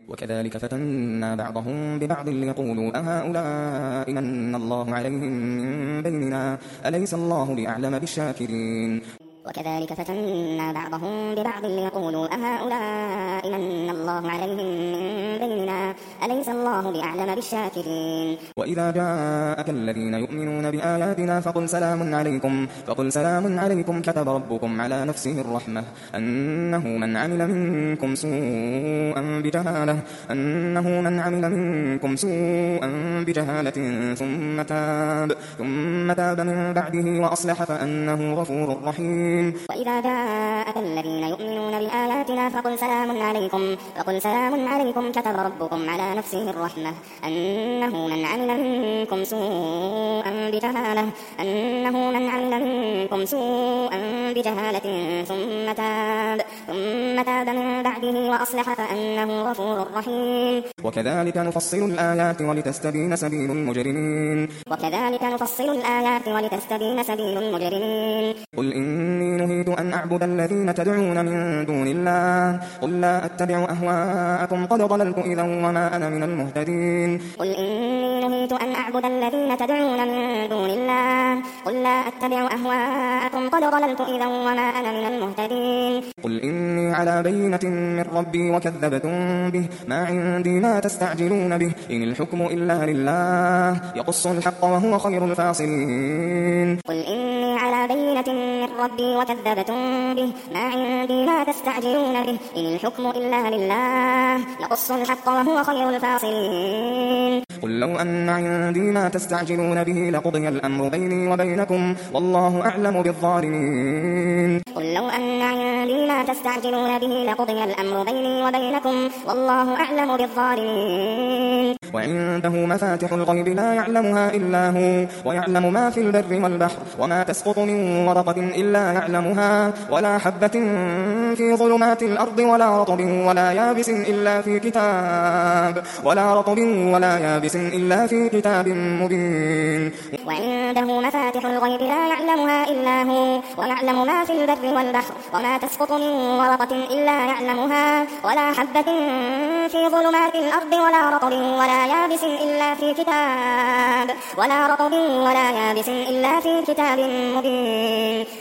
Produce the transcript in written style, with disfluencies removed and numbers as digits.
وكذلك فتنا بعضهم ببعض ليقولوا أهؤلاء من الله عليهم من بيننا أليس الله بأعلم بالشاكرين. وكذلك فتنا بعضهم ببعض ليقولوا أهؤلاء من الله عليهم من بيننا أليس الله بأعلم بالشاكرين. وإذا جاءك الذين يؤمنون بآياتنا فقل سلام عليكم كتب ربكم على نفسه الرحمة أنه من عمل منكم سوءا بجهالة ثم تاب من بعده وأصلح فأنه غفور رحيم. وإذا جاءك الذين يؤمنون بآياتنا فقل سلام عليكم كتب ربكم على نفسه الرحمة أنه من عمل منكم سوءا بجهالة ثم تاب من بعده وأصلح فأنه غفور رحيم. وكذلك نفصل الآيات ولتستبين سبيل المجرمين. قل إني نهيت أن أعبد الذين تدعون من دون الله قل لا أتبع أهواءكم قد ضللت إذا وما أنا من المهتدين. قل إني نهيت أن أعبد الذين تدعون من دون الله قل لا أتبع أهواءكم قد ضللت إذا وما أنا من المهتدين. قل إني على بينة من ربي وكذبتم به ما عندي ما تستعجلون به إن الحكم إلا لله يقص الحق وهو خير الفاصلين. قل إني على بينة من ربي وكذبتم به ما عندي ما تستعجلون به إن الحكم إلا لله يقص الحق وهو خير الفاصلين. قل لو أن عندي ما تستعجلون به لقضي الأمر بيني وبينكم والله أعلم بالظالمين. قل لو أن عندي ما تستعجلون به لقضي الأمر بيني وبينكم والله أعلم بالظالمين. وعنده مفاتح الغيب لا يعلمها إلا هو ويعلم ما في البر والبحر وما تسقط من ورقة إلا يعلمها ولا حبة في ظلمات الأرض ولا رطب ولا يابس إلا في كتاب مبين. وعنده مفاتح الغيب لا يعلمها إلا هو ويعلم ما في البر والبحر وما تسقط من ورقة إلا يعلمها ولا حبة في ظلمات الأرض ولا رطب ولا يابس إلا في كتاب مبين.